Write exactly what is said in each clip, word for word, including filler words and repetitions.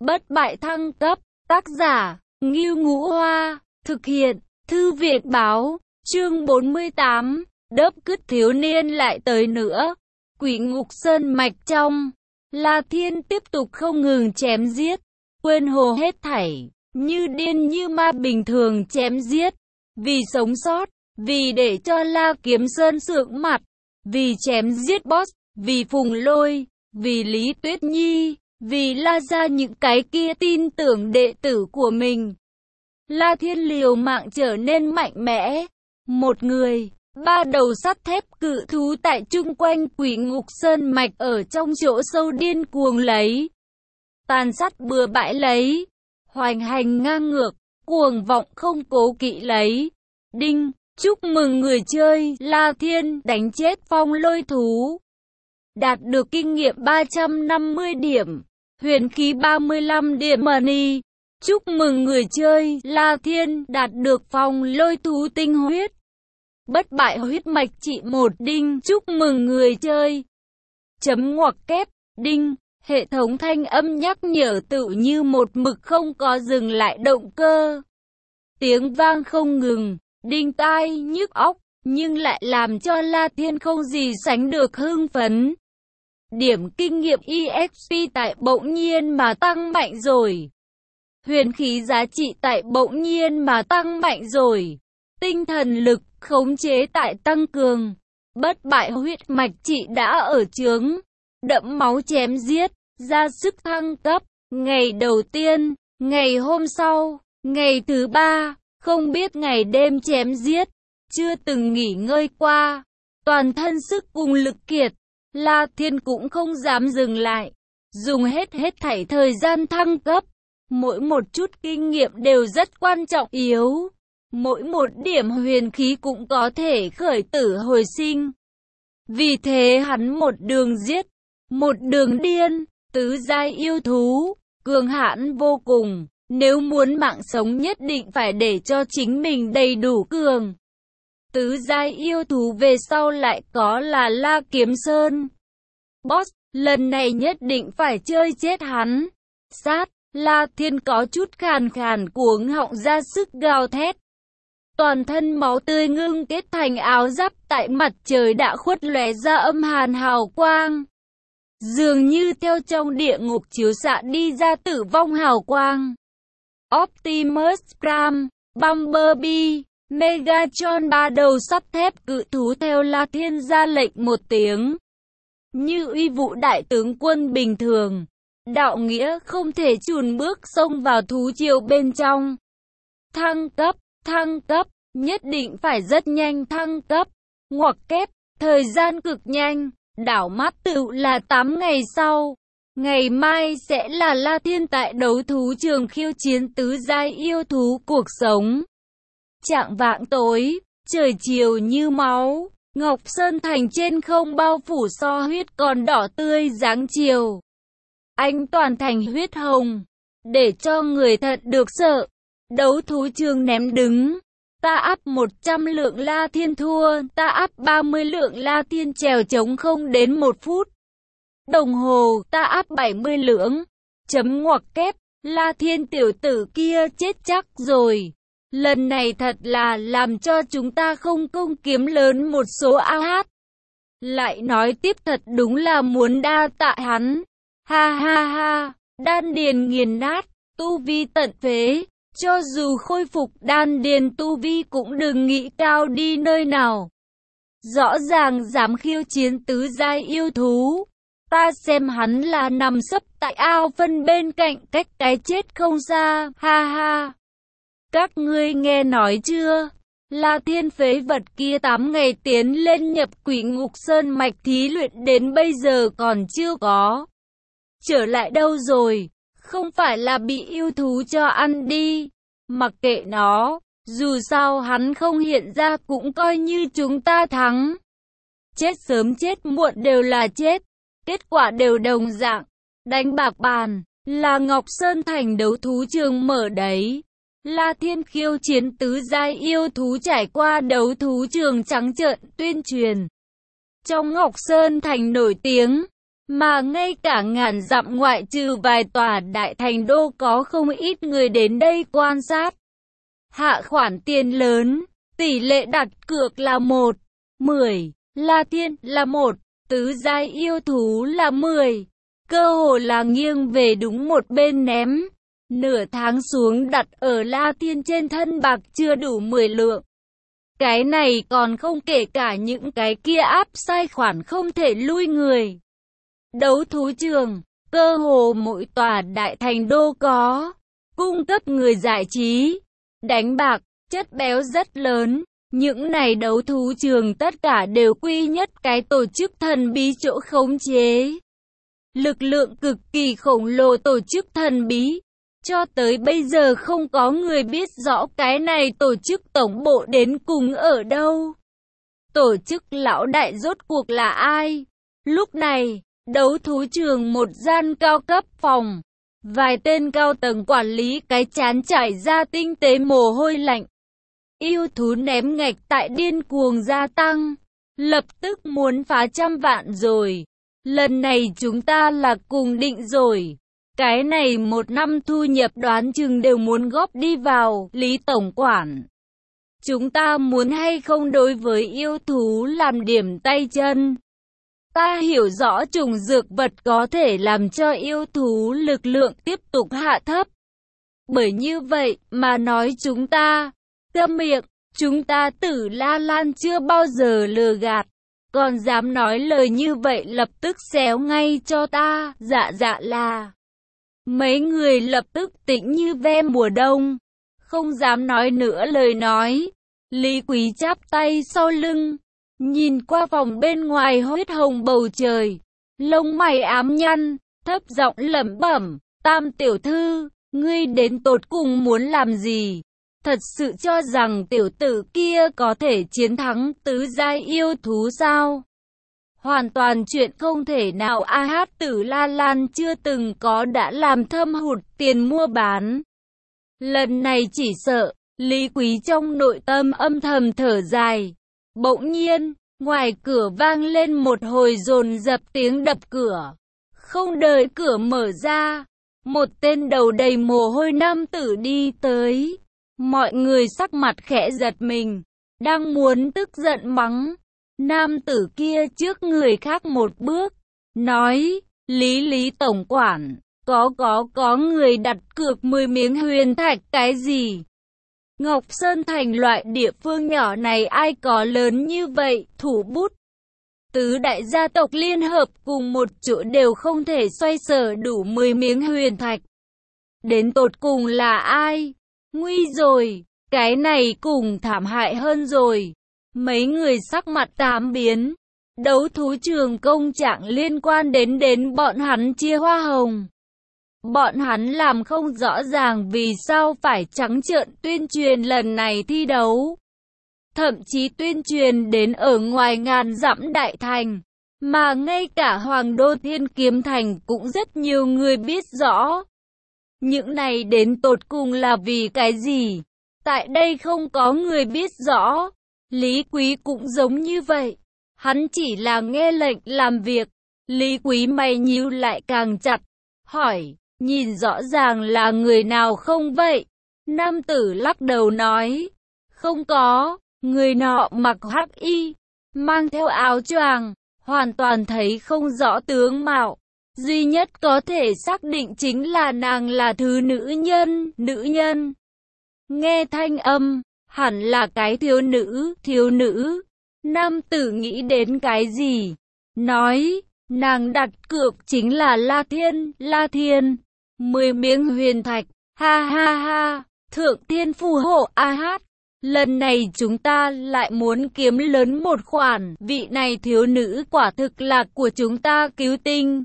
Bất bại thăng cấp, tác giả, Ngưu Ngũ Hoa, thực hiện, Thư viện báo, chương bốn mươi tám, đớp cứt thiếu niên lại tới nữa. Quỷ ngục sơn mạch trong, La Thiên tiếp tục không ngừng chém giết, quên hồ hết thảy, như điên như ma bình thường chém giết, vì sống sót, vì để cho La Kiếm Sơn sượng mặt, vì chém giết boss, vì Phùng Lôi, vì Lý Tuyết Nhi, vì La Gia những cái kia tin tưởng đệ tử của mình. La Thiên liều mạng trở nên mạnh mẽ. Một người, ba đầu sắt thép cự thú tại chung quanh Quỷ Ngục Sơn mạch ở trong chỗ sâu điên cuồng lấy, tàn sát bừa bãi lấy, hoành hành ngang ngược, cuồng vọng không cố kỵ lấy. Đinh, chúc mừng người chơi, La Thiên đánh chết phong lôi thú. Đạt được kinh nghiệm ba trăm năm mươi điểm, huyền khí ba mươi lăm điểm money. Chúc mừng người chơi, La Thiên đạt được phong lôi thú tinh huyết. Bất bại huyết mạch trị một đinh. Chúc mừng người chơi. Chấm ngoặc kép, đinh. Hệ thống thanh âm nhắc nhở tự như một mực không có dừng lại động cơ. Tiếng vang không ngừng, đinh tai nhức óc, nhưng lại làm cho La Thiên không gì sánh được hưng phấn. Điểm kinh nghiệm e ích pê tại bỗng nhiên mà tăng mạnh rồi. Huyền khí giá trị tại bỗng nhiên mà tăng mạnh rồi. Tinh thần lực khống chế tại tăng cường. Bất bại huyết mạch trị đã ở chướng. Đẫm máu chém giết, ra sức thăng cấp. Ngày đầu tiên, ngày hôm sau, ngày thứ ba, không biết ngày đêm chém giết, chưa từng nghỉ ngơi qua. Toàn thân sức cùng lực kiệt, La Thiên cũng không dám dừng lại. Dùng hết hết thảy thời gian thăng cấp. Mỗi một chút kinh nghiệm đều rất quan trọng yếu. Mỗi một điểm huyền khí cũng có thể khởi tử hồi sinh. Vì thế hắn một đường giết, một đường điên, tứ giai yêu thú, cường hãn vô cùng. Nếu muốn mạng sống nhất định phải để cho chính mình đầy đủ cường. Tứ giai yêu thú về sau lại có là La Kiếm Sơn. Boss, lần này nhất định phải chơi chết hắn. Sát, La Thiên có chút khàn khàn cuống họng ra sức gào thét. Toàn thân máu tươi ngưng kết thành áo giáp tại mặt trời đã khuất lóe ra âm hàn hào quang. Dường như theo trong địa ngục chiếu xạ đi ra tử vong hào quang. Optimus Prime, Bumblebee, Megatron ba đầu sắt thép cự thú theo La Thiên ra lệnh một tiếng. Như uy vũ đại tướng quân bình thường. Đạo nghĩa không thể chùn bước xông vào thú triều bên trong. Thăng cấp, thăng cấp, nhất định phải rất nhanh thăng cấp. Ngoặc kép, thời gian cực nhanh, đảo mắt tựu là tám ngày sau. Ngày mai sẽ là La Thiên tại đấu thú trường khiêu chiến tứ giai yêu thú cuộc sống. Chạng vạng tối, trời chiều như máu, Ngọc Sơn Thành trên không bao phủ so huyết còn đỏ tươi dáng chiều. Anh toàn thành huyết hồng, để cho người thật được sợ. Đấu thú trường ném đứng, ta áp một trăm lượng La Thiên thua, ta áp ba mươi lượng La Thiên trèo trống không đến một phút. Đồng hồ, ta áp bảy mươi lượng. Chấm ngoặc kép, La Thiên tiểu tử kia chết chắc rồi. Lần này thật là làm cho chúng ta không công kiếm lớn một số a hát. Lại nói tiếp thật đúng là muốn đa tạ hắn. Ha ha ha, đan điền nghiền nát, tu vi tận phế. Cho dù khôi phục đan điền tu vi cũng đừng nghĩ cao đi nơi nào. Rõ ràng dám khiêu chiến tứ giai yêu thú. Ta xem hắn là nằm sấp tại ao phân bên cạnh cách cái chết không xa, ha ha. Các ngươi nghe nói chưa? La Thiên phế vật kia tám ngày tiến lên nhập Quỷ Ngục Sơn mạch thí luyện đến bây giờ còn chưa có trở lại đâu rồi? Không phải là bị yêu thú cho ăn đi. Mặc kệ nó, dù sao hắn không hiện ra cũng coi như chúng ta thắng. Chết sớm chết muộn đều là chết. Kết quả đều đồng dạng. Đánh bạc bàn, là Ngọc Sơn Thành đấu thú trường mở đấy. La Thiên khiêu chiến tứ giai yêu thú trải qua đấu thú trường trắng trợn tuyên truyền. Trong Ngọc Sơn Thành nổi tiếng, mà ngay cả ngàn dặm ngoại trừ vài tòa đại thành đô có không ít người đến đây quan sát. Hạ khoản tiền lớn, tỷ lệ đặt cược là một, mười, La Thiên là một, tứ giai yêu thú là mười. Cơ hồ là nghiêng về đúng một bên ném. Nửa tháng xuống đặt ở La Thiên trên thân bạc chưa đủ mười lượng. Cái này còn không kể cả những cái kia áp sai khoản không thể lui người. Đấu thú trường, cơ hồ mỗi tòa đại thành đô có, cung cấp người giải trí, đánh bạc, chất béo rất lớn. Những này đấu thú trường tất cả đều quy nhất cái tổ chức thần bí chỗ khống chế. Lực lượng cực kỳ khổng lồ tổ chức thần bí. Cho tới bây giờ không có người biết rõ cái này tổ chức tổng bộ đến cùng ở đâu. Tổ chức lão đại rốt cuộc là ai? Lúc này, đấu thú trường một gian cao cấp phòng. Vài tên cao tầng quản lý cái chán trải ra tinh tế mồ hôi lạnh. Yêu thú ném ngạch tại điên cuồng gia tăng. Lập tức muốn phá trăm vạn rồi. Lần này chúng ta là cùng định rồi. Cái này một năm thu nhập đoán chừng đều muốn góp đi vào, Lý Tổng Quản. Chúng ta muốn hay không đối với yêu thú làm điểm tay chân. Ta hiểu rõ trùng dược vật có thể làm cho yêu thú lực lượng tiếp tục hạ thấp. Bởi như vậy mà nói chúng ta, câm miệng, chúng ta Tử La Lan chưa bao giờ lừa gạt. Còn dám nói lời như vậy lập tức xéo ngay cho ta, dạ dạ là. Mấy người lập tức tĩnh như ve mùa đông, không dám nói nữa lời nói. Lý Quý chắp tay sau lưng, nhìn qua vòng bên ngoài huyết hồng bầu trời, lông mày ám nhăn, thấp giọng lẩm bẩm, Tam tiểu thư, ngươi đến tột cùng muốn làm gì? Thật sự cho rằng tiểu tử kia có thể chiến thắng tứ giai yêu thú sao? Hoàn toàn chuyện không thể nào. A Hát Tử La Lan chưa từng có đã làm thâm hụt tiền mua bán. Lần này chỉ sợ, Lý Quý trong nội tâm âm thầm thở dài. Bỗng nhiên, ngoài cửa vang lên một hồi dồn dập tiếng đập cửa. Không đợi cửa mở ra, một tên đầu đầy mồ hôi nam tử đi tới. Mọi người sắc mặt khẽ giật mình, đang muốn tức giận mắng. Nam tử kia trước người khác một bước, nói, Lý Lý Tổng Quản, có có có người đặt cược mười miếng huyền thạch cái gì? Ngọc Sơn Thành loại địa phương nhỏ này ai có lớn như vậy, thủ bút. Tứ đại gia tộc liên hợp cùng một chỗ đều không thể xoay sở đủ mười miếng huyền thạch. Đến tột cùng là ai? Nguy rồi, cái này cùng thảm hại hơn rồi. Mấy người sắc mặt tám biến. Đấu thú trường công trạng liên quan đến đến bọn hắn chia hoa hồng. Bọn hắn làm không rõ ràng vì sao phải trắng trợn tuyên truyền lần này thi đấu. Thậm chí tuyên truyền đến ở ngoài ngàn dặm đại thành. Mà ngay cả Hoàng Đô Thiên Kiếm Thành cũng rất nhiều người biết rõ. Những này đến tột cùng là vì cái gì? Tại đây không có người biết rõ. Lý Quý cũng giống như vậy. Hắn chỉ là nghe lệnh làm việc. Lý Quý mày nhíu lại càng chặt. Hỏi, nhìn rõ ràng là người nào không vậy? Nam tử lắc đầu nói. Không có, người nọ mặc hắc y, mang theo áo choàng, hoàn toàn thấy không rõ tướng mạo. Duy nhất có thể xác định chính là nàng là thứ nữ nhân, nữ nhân. Nghe thanh âm, hẳn là cái thiếu nữ, thiếu nữ. Nam tử nghĩ đến cái gì? Nói, nàng đặt cược chính là La Thiên, La Thiên. Mười miếng huyền thạch, ha ha ha, thượng thiên phù hộ A Hát. Lần này chúng ta lại muốn kiếm lớn một khoản, vị này thiếu nữ quả thực là của chúng ta cứu tinh.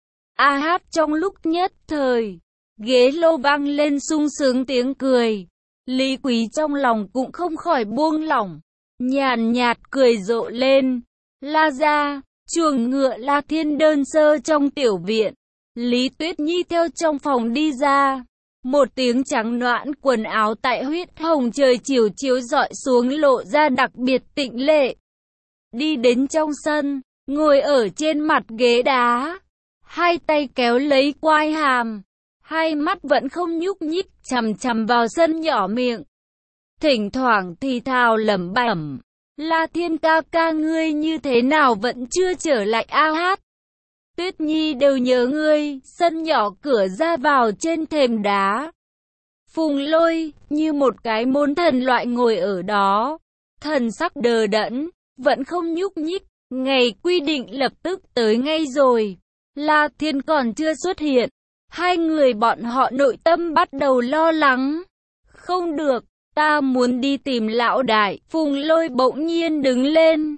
A Hát trong lúc nhất thời, ghế lô vang lên sung sướng tiếng cười. Lý Quý trong lòng cũng không khỏi buông lỏng, nhàn nhạt cười rộ lên. La ra, chuồng ngựa La Thiên đơn sơ trong tiểu viện. Lý Tuyết Nhi theo trong phòng đi ra. Một tiếng trắng noãn quần áo tại huyết hồng trời chiều chiếu rọi xuống lộ ra đặc biệt tịnh lệ. Đi đến trong sân, ngồi ở trên mặt ghế đá. hai tay kéo lấy quai hàm, hai mắt vẫn không nhúc nhích, chằm chằm vào sân nhỏ miệng. Thỉnh thoảng thì thào lẩm bẩm, La Thiên ca ca ngươi như thế nào vẫn chưa trở lại a hát. Tuyết Nhi đều nhớ ngươi. Sân nhỏ cửa ra vào trên thềm đá. Phùng Lôi như một cái môn thần loại ngồi ở đó, thần sắc đờ đẫn, vẫn không nhúc nhích. Ngày quy định lập tức tới ngay rồi, La Thiên còn chưa xuất hiện. Hai người bọn họ nội tâm bắt đầu lo lắng. Không được, ta muốn đi tìm lão đại. Phùng Lôi bỗng nhiên đứng lên,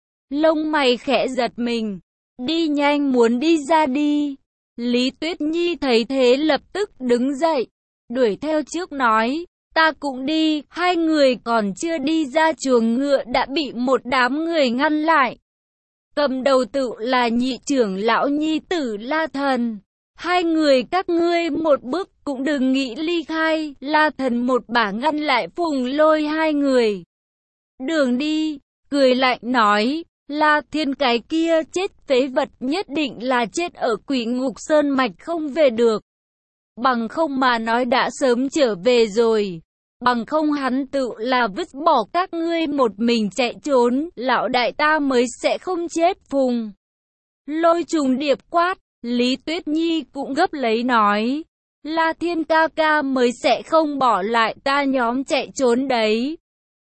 lông mày khẽ giật mình. Đi nhanh, muốn đi ra đi. Lý Tuyết Nhi thấy thế lập tức đứng dậy, đuổi theo trước nói, ta cũng đi. Hai người còn chưa đi ra chuồng ngựa đã bị một đám người ngăn lại. Cầm đầu tự là nhị trưởng lão nhi tử La Thần. Hai người các ngươi một bước cũng đừng nghĩ ly khai. La Thần một bả ngăn lại Phùng Lôi hai người. Đường đi, cười lạnh nói, La Thiên cái kia chết phế vật nhất định là chết ở Quỷ Ngục Sơn mạch không về được. Bằng không mà nói đã sớm trở về rồi. Bằng không hắn tự là vứt bỏ các ngươi một mình chạy trốn, lão đại ta mới sẽ không chết. Phùng Lôi trùng điệp quát. Lý Tuyết Nhi cũng gấp lấy nói, La Thiên ca ca mới sẽ không bỏ lại ta nhóm chạy trốn đấy.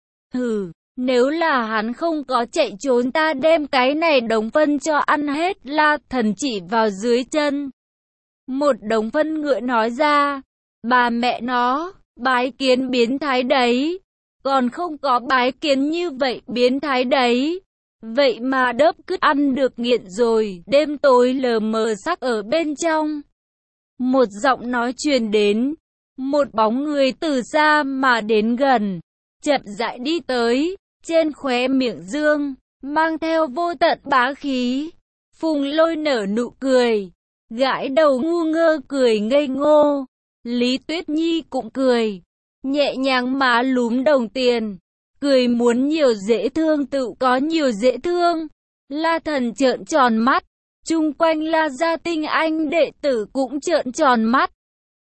Hừ, nếu là hắn không có chạy trốn ta đem cái này đống phân cho ăn hết. La Thần chỉ vào dưới chân một đống phân ngựa nói ra, bà mẹ nó, bái kiến biến thái đấy, còn không có bái kiến như vậy biến thái đấy. Vậy mà đớp cứt ăn được nghiện rồi. Đêm tối lờ mờ sắc ở bên trong, một giọng nói truyền đến, một bóng người từ xa mà đến gần, chậm rãi đi tới, trên khóe miệng dương mang theo vô tận bá khí. Phùng Lôi nở nụ cười, gãi đầu ngu ngơ cười ngây ngô. Lý Tuyết Nhi cũng cười, nhẹ nhàng mà lúm đồng tiền, cười muốn nhiều dễ thương tự có nhiều dễ thương. La Thần trợn tròn mắt, chung quanh La gia tinh anh đệ tử cũng trợn tròn mắt.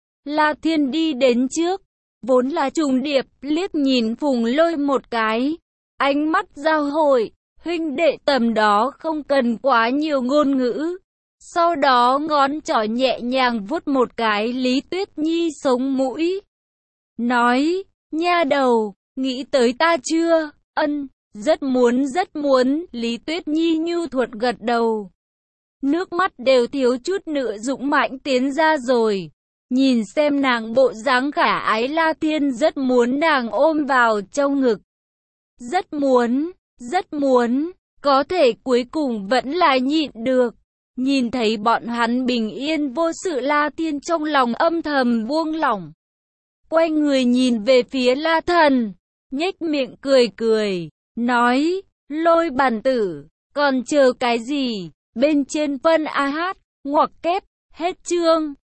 La Thiên đi đến trước, vốn là trùng điệp, liếc nhìn Phùng Lôi một cái, ánh mắt giao hội, huynh đệ tầm đó không cần quá nhiều ngôn ngữ. Sau đó ngón trỏ nhẹ nhàng vuốt một cái Lý Tuyết Nhi sống mũi, nói, nha đầu, nghĩ tới ta chưa? Ân, rất muốn rất muốn. Lý Tuyết Nhi nhu thuận gật đầu, nước mắt đều thiếu chút nữa dũng mãnh tiến ra rồi. Nhìn xem nàng bộ dáng khả ái, La Thiên rất muốn nàng ôm vào trong ngực. Rất muốn, rất muốn, có thể cuối cùng vẫn là nhịn được. Nhìn thấy bọn hắn bình yên vô sự, La Thiên trong lòng âm thầm buông lỏng. Quay người nhìn về phía La Thần, nhếch miệng cười cười, nói, Lôi bản tử, còn chờ cái gì? Bên trên phân a hát, ngoặc kép, hết chương.